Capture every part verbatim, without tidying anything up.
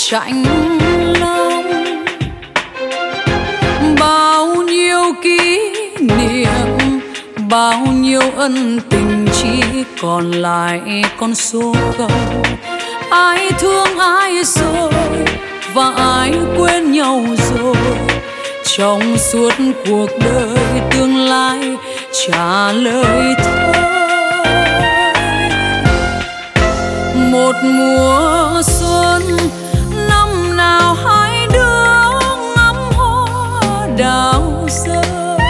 chạnh lòng. Bao nhiêu kỷ niệm, bao nhiêu ân tình chỉ còn lại con số không. Ai thương ai rồi và ai quên nhau rồi, trong suốt cuộc đời tương lai trả lời thôi. Một mùa xuân năm nào hai đứa ngắm hoa đào rơi,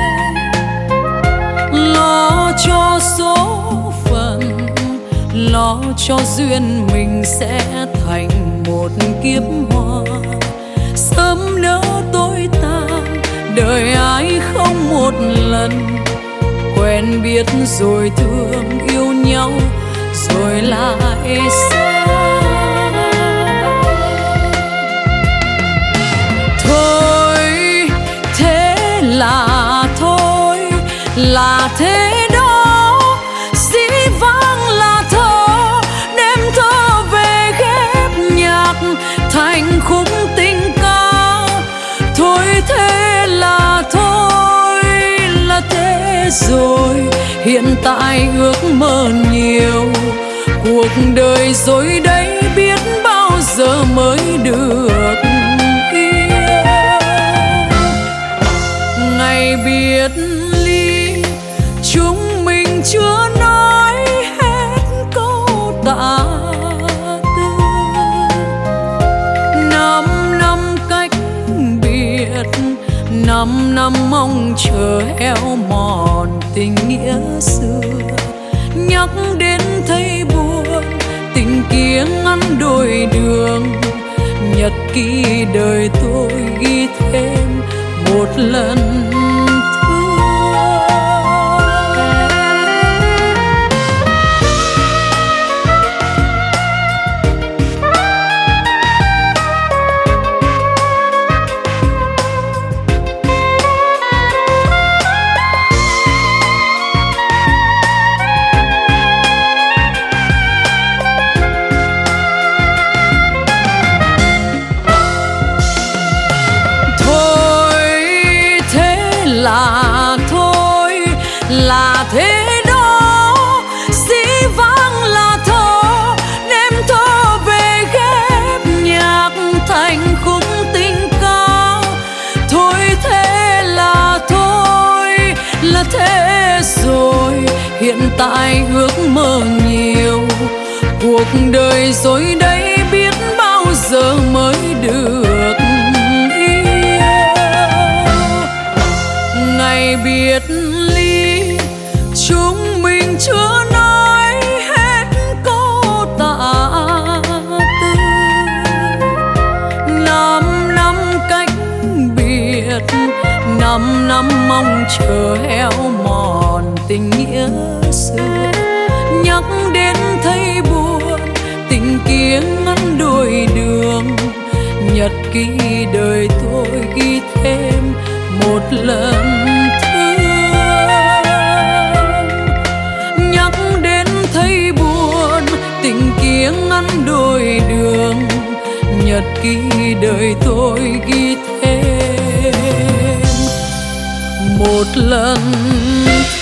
lo cho số phận, lo cho duyên mình sẽ thành một kiếp hoa. Sớm nỡ tối tàn, đời ai không một lần, quen biết rồi thương yêu nhau rồi lại xa. Thôi thế là thôi, là thế đó, dĩ vãng là thơ, đem thơ về ghép nhạc thành khúc tình ca. Thôi thế là thôi, là thế rồi, hiện tại ước mơ nhiều, cuộc đời rồi đây biết bao giờ mới được yêu. Ngày biệt ly chúng mình chưa nói hết câu tạ tư. Năm năm cách biệt, năm năm mong chờ héo mòn tình nghĩa xưa. Nhắc đến thấy buồn, tình kia ngăn đôi đường. Nhật ký đời tôi ghi thêm một lần là thôi, là thế đó, dĩ vãng là thơ, đem thơ về ghép nhạc thành khúc tình ca. Thôi thế là thôi, là thế rồi, hiện tại ước mơ nhiều, cuộc đời rồi đây biết bao giờ mới được. Ngày biệt ly chúng mình chưa nói hết câu tạ tư. Năm năm cách biệt, năm năm mong chờ héo mòn tình nghĩa xưa. Nhắc đến thấy buồn, tình kia ngăn đôi đường. Nhật ký đời tôi ghi thêm một lần thương. Nhắc đến thấy buồn, tình kia ngăn đôi đường. Nhật ký đời tôi ghi thêm một lần